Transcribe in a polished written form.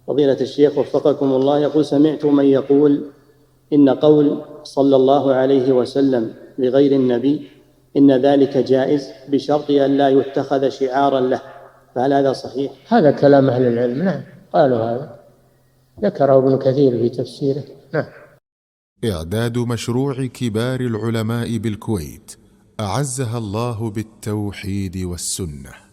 فضيلة الشيخ وفقكم الله، يقول: سمعت من يقول إن قول صلى الله عليه وسلم لغير النبي إن ذلك جائز بشرط أن لا يتخذ شعارا له، فهل هذا صحيح؟ هذا كلام أهل العلم، نعم، قالوا هذا، ذكره ابن كثير في تفسيره. نعم. إعداد مشروع كبار العلماء بالكويت أعزها الله بالتوحيد والسنة.